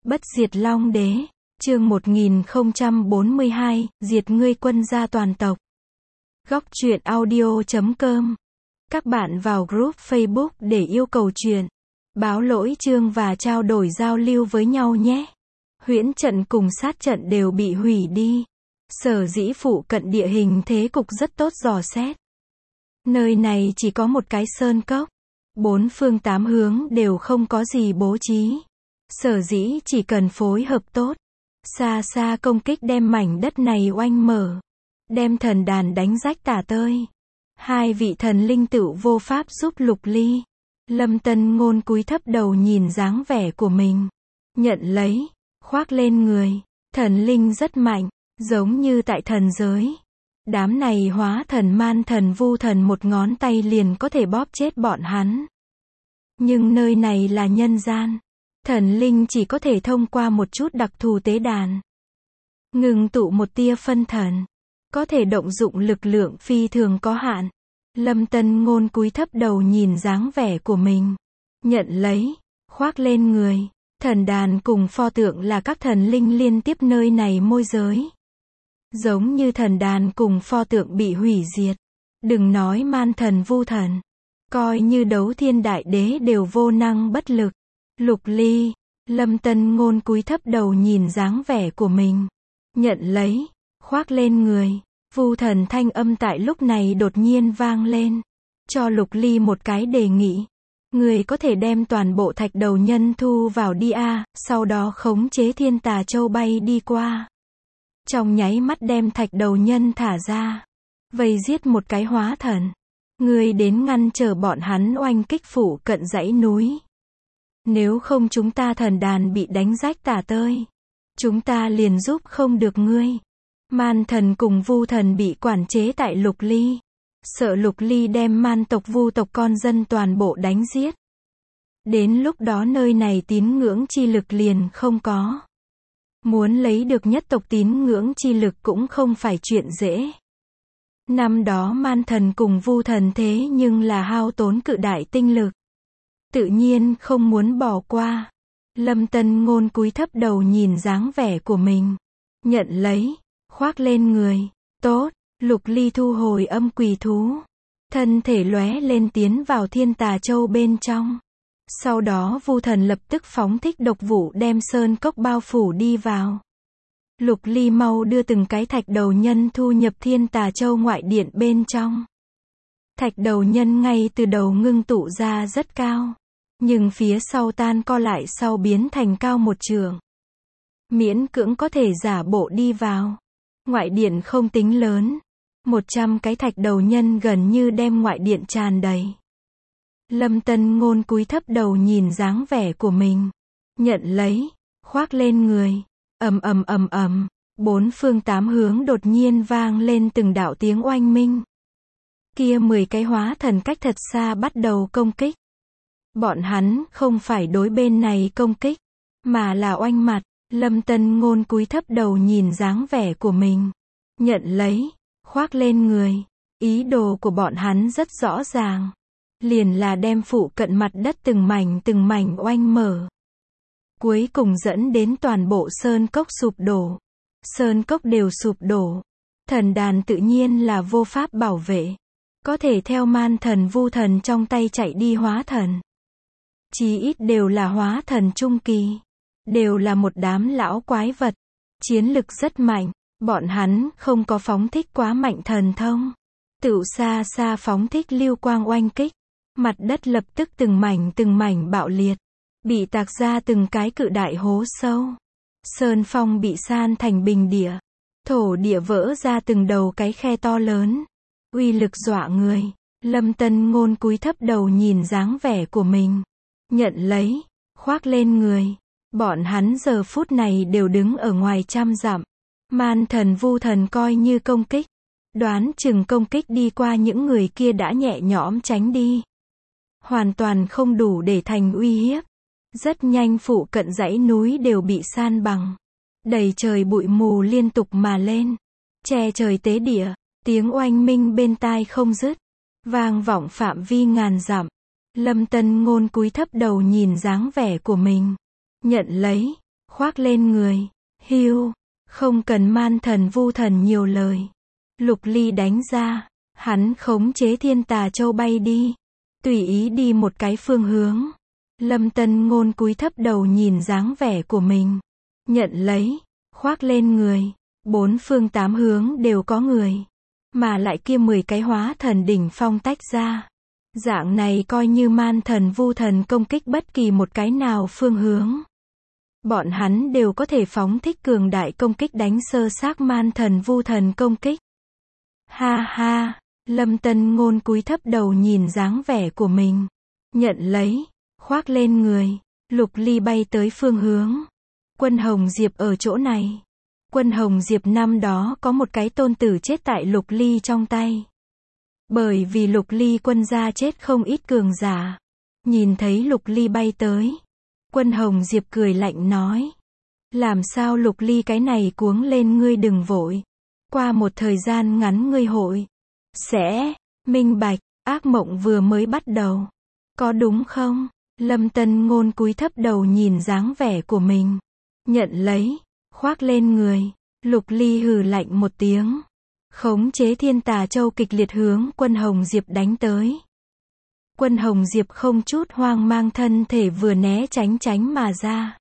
Bất diệt Long Đế, chương 1042, diệt ngươi quân gia toàn tộc. Góc truyện audio.com. Các bạn vào group Facebook để yêu cầu truyện, báo lỗi chương và trao đổi giao lưu với nhau nhé. Huyễn trận cùng sát trận đều bị hủy đi. Sở dĩ phụ cận địa hình thế cục rất tốt dò xét. Nơi này chỉ có một cái sơn cốc. Bốn phương tám hướng đều không có gì bố trí. Sở dĩ chỉ cần phối hợp tốt. Xa xa công kích đem mảnh đất này oanh mở. Đem thần đàn đánh rách tả tơi. Hai vị thần linh tựu vô pháp giúp Lục Ly. Lâm Tân Ngôn cúi thấp đầu nhìn dáng vẻ của mình. Nhận lấy, khoác lên người. Thần linh rất mạnh, giống như tại thần giới. Đám này hóa thần man thần vu thần một ngón tay liền có thể bóp chết bọn hắn. Nhưng nơi này là nhân gian. Thần linh chỉ có thể thông qua một chút đặc thù tế đàn. Ngừng tụ một tia phân thần. Có thể động dụng lực lượng phi thường có hạn. Lâm Tân Ngôn cúi thấp đầu nhìn dáng vẻ của mình. Nhận lấy, khoác lên người. Thần đàn cùng pho tượng là các thần linh liên tiếp nơi này môi giới. Giống như thần đàn cùng pho tượng bị hủy diệt. Đừng nói man thần vu thần. Coi như đấu thiên đại đế đều vô năng bất lực. Lục Ly, Lâm Tân Ngôn cúi thấp đầu nhìn dáng vẻ của mình. Nhận lấy, khoác lên người. Vu thần thanh âm tại lúc này đột nhiên vang lên. Cho Lục Ly một cái đề nghị. Người có thể đem toàn bộ thạch đầu nhân thu vào đi sau đó khống chế thiên tà châu bay đi qua. Trong nháy mắt đem thạch đầu nhân thả ra. Vây giết một cái hóa thần. Người đến ngăn trở bọn hắn oanh kích phủ cận dãy núi. Nếu không chúng ta thần đàn bị đánh rách tả tơi. Chúng ta liền giúp không được ngươi. Man thần cùng vu thần bị quản chế tại Lục Ly. Sợ Lục Ly đem man tộc vu tộc con dân toàn bộ đánh giết. Đến lúc đó nơi này tín ngưỡng chi lực liền không có. Muốn lấy được nhất tộc tín ngưỡng chi lực cũng không phải chuyện dễ. Năm đó man thần cùng vu thần thế nhưng là hao tốn cự đại tinh lực. Tự nhiên không muốn bỏ qua. Lâm Tân Ngôn cúi thấp đầu nhìn dáng vẻ của mình. Nhận lấy, khoác lên người. Tốt, Lục Ly thu hồi âm quỷ thú. Thân thể lóe lên tiến vào thiên tà châu bên trong. Sau đó vu thần lập tức phóng thích độc vụ đem sơn cốc bao phủ đi vào. Lục Ly mau đưa từng cái thạch đầu nhân thu nhập thiên tà châu ngoại điện bên trong. Thạch đầu nhân ngay từ đầu ngưng tụ ra rất cao. Nhưng phía sau tan co lại sau biến thành cao một trượng. Miễn cưỡng có thể giả bộ đi vào. Ngoại điện không tính lớn. 100 cái thạch đầu nhân gần như đem ngoại điện tràn đầy. Lâm Tân Ngôn cúi thấp đầu nhìn dáng vẻ của mình. Nhận lấy, khoác lên người. Ầm ầm ầm ầm, bốn phương tám hướng đột nhiên vang lên từng đạo tiếng oanh minh. Kia 10 cái hóa thần cách thật xa bắt đầu công kích. Bọn hắn không phải đối bên này công kích, mà là oanh mặt. Lâm Tân Ngôn cúi thấp đầu nhìn dáng vẻ của mình. Nhận lấy, khoác lên người. Ý đồ của bọn hắn rất rõ ràng. Liền là đem phụ cận mặt đất từng mảnh oanh mở. Cuối cùng dẫn đến toàn bộ sơn cốc sụp đổ. Sơn cốc đều sụp đổ. Thần đàn tự nhiên là vô pháp bảo vệ. Có thể theo man thần vu thần trong tay chạy đi hóa thần. Chí ít đều là hóa thần trung kỳ. Đều là một đám lão quái vật. Chiến lực rất mạnh. Bọn hắn không có phóng thích quá mạnh thần thông. Tựu xa xa phóng thích lưu quang oanh kích. Mặt đất lập tức từng mảnh bạo liệt. Bị tạc ra từng cái cự đại hố sâu. Sơn phong bị san thành bình địa. Thổ địa vỡ ra từng đầu cái khe to lớn. Uy lực dọa người. Lâm Tân Ngôn cúi thấp đầu nhìn dáng vẻ của mình. Nhận lấy, khoác lên người. Bọn hắn giờ phút này đều đứng ở ngoài trăm dặm. Man thần vu thần coi như công kích. Đoán chừng công kích đi qua những người kia đã nhẹ nhõm tránh đi. Hoàn toàn không đủ để thành uy hiếp. Rất nhanh phụ cận dãy núi đều bị san bằng. Đầy trời bụi mù liên tục mà lên. Che trời tế địa. Tiếng oanh minh bên tai không dứt. Vang vọng phạm vi ngàn dặm. Lâm Tân Ngôn cúi thấp đầu nhìn dáng vẻ của mình. Nhận lấy, khoác lên người. Hưu, không cần Man Thần Vu Thần nhiều lời. Lục Ly đánh ra, hắn khống chế Thiên Tà Châu bay đi, tùy ý đi một cái phương hướng. Lâm Tân Ngôn cúi thấp đầu nhìn dáng vẻ của mình, nhận lấy, khoác lên người. Bốn phương tám hướng đều có người, mà lại kia 10 cái hóa thần đỉnh phong tách ra. Dạng này coi như Man Thần Vu Thần công kích bất kỳ một cái nào phương hướng, bọn hắn đều có thể phóng thích cường đại công kích đánh sơ xác Man Thần Vu Thần công kích. Ha ha, Lâm Tân Ngôn cúi thấp đầu nhìn dáng vẻ của mình, nhận lấy, khoác lên người. Lục Ly bay tới phương hướng. Quân Hồng Diệp ở chỗ này. Quân Hồng Diệp năm đó có một cái tôn tử chết tại Lục Ly trong tay. Bởi vì Lục Ly quân gia chết không ít cường giả. Nhìn thấy Lục Ly bay tới, Quân Hồng Diệp cười lạnh nói. Làm sao Lục Ly cái này cuống lên, ngươi đừng vội. Qua một thời gian ngắn ngươi hội sẽ minh bạch, ác mộng vừa mới bắt đầu. Có đúng không? Lâm Tân Ngôn cúi thấp đầu nhìn dáng vẻ của mình, nhận lấy, khoác lên người. Lục Ly hừ lạnh một tiếng, khống chế Thiên Tà Châu kịch liệt hướng Quân Hồng Diệp đánh tới. Quân Hồng Diệp không chút hoang mang, thân thể vừa né tránh mà ra.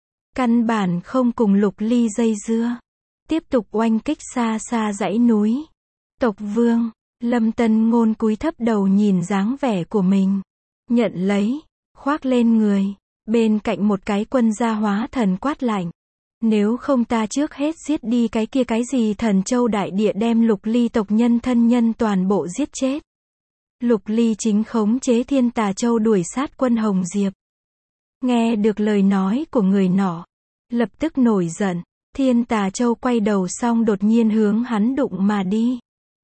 Căn bản không cùng Lục Ly dây dưa, tiếp tục oanh kích xa xa dãy núi. Tộc Vương, Lâm Tân Ngôn cúi thấp đầu nhìn dáng vẻ của mình, nhận lấy, khoác lên người. Bên cạnh một cái quân gia hóa thần quát lạnh. Nếu không ta trước hết giết đi cái kia cái gì Thần Châu đại địa, đem Lục Ly tộc nhân thân nhân toàn bộ giết chết. Lục Ly chính khống chế Thiên Tà Châu đuổi sát Quân Hồng Diệp. Nghe được lời nói của người nọ, lập tức nổi giận. Thiên Tà Châu quay đầu xong đột nhiên hướng hắn đụng mà đi.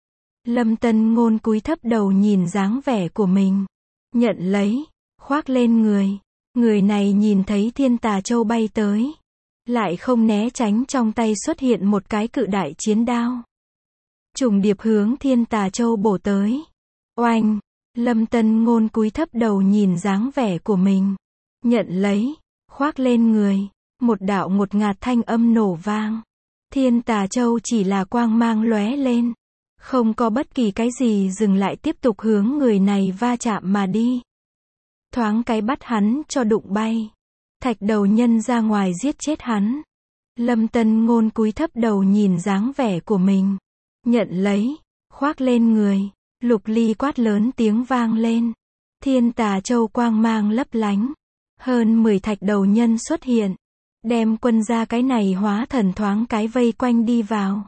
Lâm Tân Ngôn cúi thấp đầu nhìn dáng vẻ của mình, nhận lấy, khoác lên người. Người này nhìn thấy Thiên Tà Châu bay tới, lại không né tránh, trong tay xuất hiện một cái cự đại chiến đao, trùng điệp hướng Thiên Tà Châu bổ tới. Oanh! Lâm Tân Ngôn cúi thấp đầu nhìn dáng vẻ của mình, nhận lấy, khoác lên người. Một đạo ngột ngạt thanh âm nổ vang. Thiên Tà Châu chỉ là quang mang lóe lên, không có bất kỳ cái gì dừng lại, tiếp tục hướng người này va chạm mà đi. Thoáng cái bắt hắn cho đụng bay. Thạch đầu nhân ra ngoài giết chết hắn. Lâm Tân Ngôn cúi thấp đầu nhìn dáng vẻ của mình, nhận lấy, khoác lên người. Lục Ly quát lớn tiếng vang lên. Thiên Tà Châu quang mang lấp lánh. Hơn 10 thạch đầu nhân xuất hiện, đem quân gia cái này hóa thần thoáng cái vây quanh đi vào.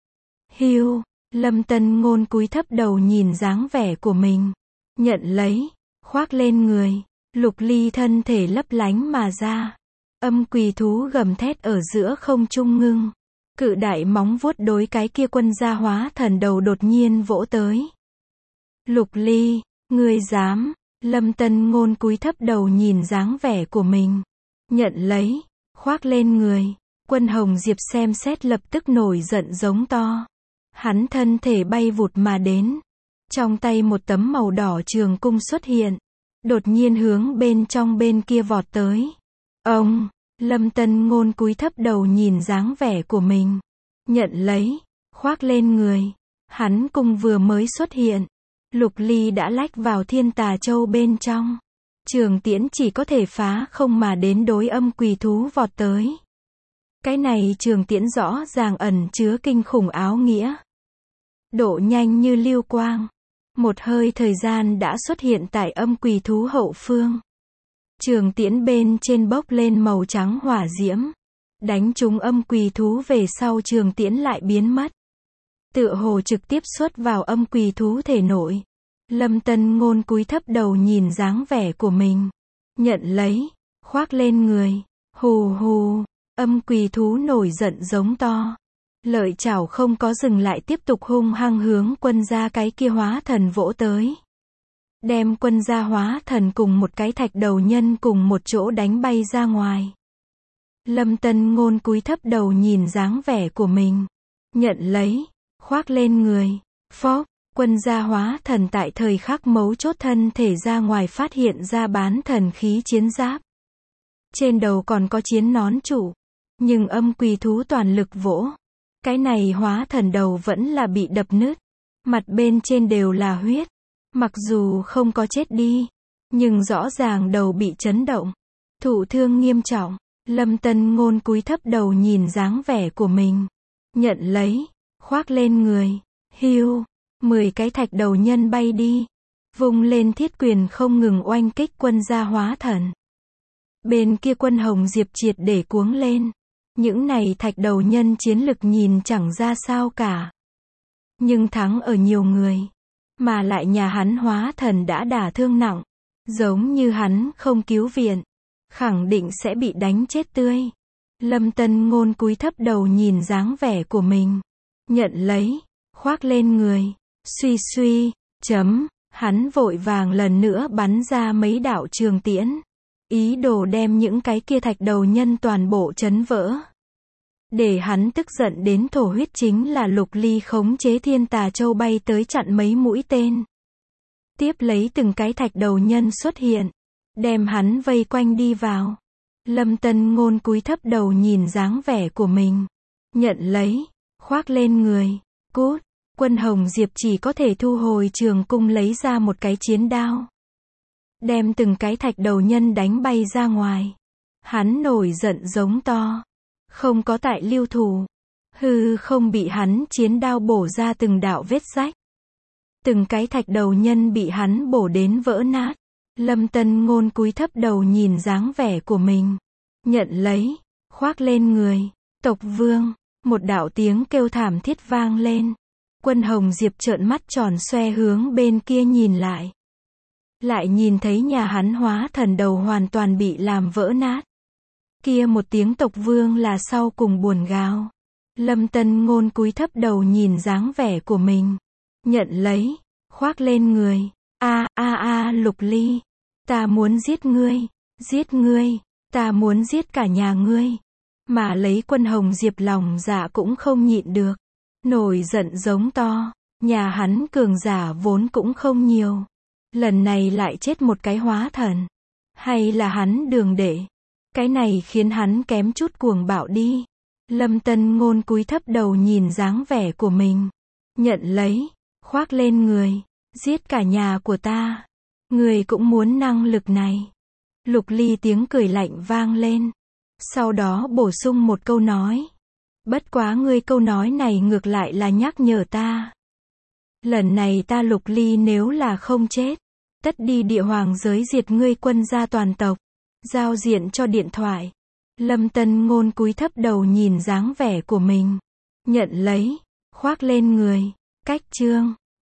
Hưu, Lâm Tân Ngôn cúi thấp đầu nhìn dáng vẻ của mình, nhận lấy, khoác lên người. Lục Ly thân thể lấp lánh mà ra. Âm quỳ thú gầm thét ở giữa không trung ngưng. Cự đại móng vuốt đối cái kia quân gia hóa thần đầu đột nhiên vỗ tới. Lục Ly, ngươi dám? Lâm Tân Ngôn cúi thấp đầu nhìn dáng vẻ của mình, nhận lấy, khoác lên người. Quân Hồng Diệp xem xét lập tức nổi giận giống to. Hắn thân thể bay vụt mà đến. Trong tay một tấm màu đỏ trường cung xuất hiện, đột nhiên hướng bên trong bên kia vọt tới. Ông! Lâm Tân Ngôn cúi thấp đầu nhìn dáng vẻ của mình, nhận lấy, khoác lên người. Hắn cung vừa mới xuất hiện, Lục Ly đã lách vào Thiên Tà Châu bên trong. Trường tiễn chỉ có thể phá không mà đến đối âm quỳ thú vọt tới. Cái này trường tiễn rõ ràng ẩn chứa kinh khủng áo nghĩa. Độ nhanh như lưu quang. Một hơi thời gian đã xuất hiện tại âm quỳ thú hậu phương. Trường tiễn bên trên bốc lên màu trắng hỏa diễm. Đánh trúng âm quỳ thú về sau, trường tiễn lại biến mất. Tựa hồ trực tiếp xuất vào âm quỳ thú thể nội. Lâm Tân Ngôn cúi thấp đầu nhìn dáng vẻ của mình, nhận lấy, khoác lên người. Hù hù, âm quỳ thú nổi giận giống to. Lợi chảo không có dừng lại, tiếp tục hung hăng hướng quân gia cái kia hóa thần vỗ tới. Đem quân gia hóa thần cùng một cái thạch đầu nhân cùng một chỗ đánh bay ra ngoài. Lâm Tân Ngôn cúi thấp đầu nhìn dáng vẻ của mình, nhận lấy, khoác lên người. Phốc, quân gia hóa thần tại thời khắc mấu chốt thân thể ra ngoài phát hiện ra bán thần khí chiến giáp. Trên đầu còn có chiến nón trụ. Nhưng âm quỷ thú toàn lực vỗ. Cái này hóa thần đầu vẫn là bị đập nứt. Mặt bên trên đều là huyết. Mặc dù không có chết đi, nhưng rõ ràng đầu bị chấn động. Thụ thương nghiêm trọng. Lâm Tân Ngôn cúi thấp đầu nhìn dáng vẻ của mình. Nhận lấy, khoác lên người. Hưu, 10 cái thạch đầu nhân bay đi. Vung lên thiết quyền không ngừng oanh kích quân gia hóa thần. Bên kia quân Hồng Diệp triệt để cuống lên. Những này thạch đầu nhân chiến lực nhìn chẳng ra sao cả. Nhưng thắng ở nhiều người. Mà lại nhà hắn hóa thần đã đả thương nặng. Giống như hắn không cứu viện, khẳng định sẽ bị đánh chết tươi. Lâm Tân Ngôn cúi thấp đầu nhìn dáng vẻ của mình. Nhận lấy, khoác lên người. Suy suy, hắn vội vàng lần nữa bắn ra mấy đạo trường tiễn. Ý đồ đem những cái kia thạch đầu nhân toàn bộ chấn vỡ. Để hắn tức giận đến thổ huyết chính là Lục Ly khống chế Thiên Tà Châu bay tới chặn mấy mũi tên. Tiếp lấy từng cái thạch đầu nhân xuất hiện. Đem hắn vây quanh đi vào. Lâm Tân Ngôn cúi thấp đầu nhìn dáng vẻ của mình. Nhận lấy, khoác lên người. Cút, quân Hồng Diệp chỉ có thể thu hồi trường cung lấy ra một cái chiến đao. Đem từng cái thạch đầu nhân đánh bay ra ngoài. Hắn nổi giận giống to. Không có tại lưu thủ. Hư không bị hắn chiến đao bổ ra từng đạo vết rách. Từng cái thạch đầu nhân bị hắn bổ đến vỡ nát. Lâm Tân Ngôn cúi thấp đầu nhìn dáng vẻ của mình. Nhận lấy, khoác lên người. Tộc vương, một đạo tiếng kêu thảm thiết vang lên. Quân Hồng Diệp trợn mắt tròn xoe hướng bên kia nhìn lại. Lại nhìn thấy nhà hắn hóa thần đầu hoàn toàn bị làm vỡ nát. Kia một tiếng tộc vương là sau cùng buồn gào. Lâm Tân Ngôn cúi thấp đầu nhìn dáng vẻ của mình. Nhận lấy, khoác lên người. Lục Ly. Ta muốn giết ngươi, ta muốn giết cả nhà ngươi. Mà lấy quân Hồng Diệp lòng dạ cũng không nhịn được. Nổi giận giống to, nhà hắn cường giả vốn cũng không nhiều. Lần này lại chết một cái hóa thần. Hay là hắn đường đệ. Cái này khiến hắn kém chút cuồng bạo đi. Lâm Tân Ngôn cúi thấp đầu nhìn dáng vẻ của mình. Nhận lấy, khoác lên người. Giết cả nhà của ta. Người cũng muốn năng lực này. Lục Ly tiếng cười lạnh vang lên. Sau đó bổ sung một câu nói. Bất quá ngươi câu nói này ngược lại là nhắc nhở ta. Lần này ta Lục Ly nếu là không chết, tất đi địa hoàng giới diệt ngươi quân gia toàn tộc. Giao diện cho điện thoại. Lâm Tân Ngôn cúi thấp đầu nhìn dáng vẻ của mình. Nhận lấy, khoác lên người. Cách chương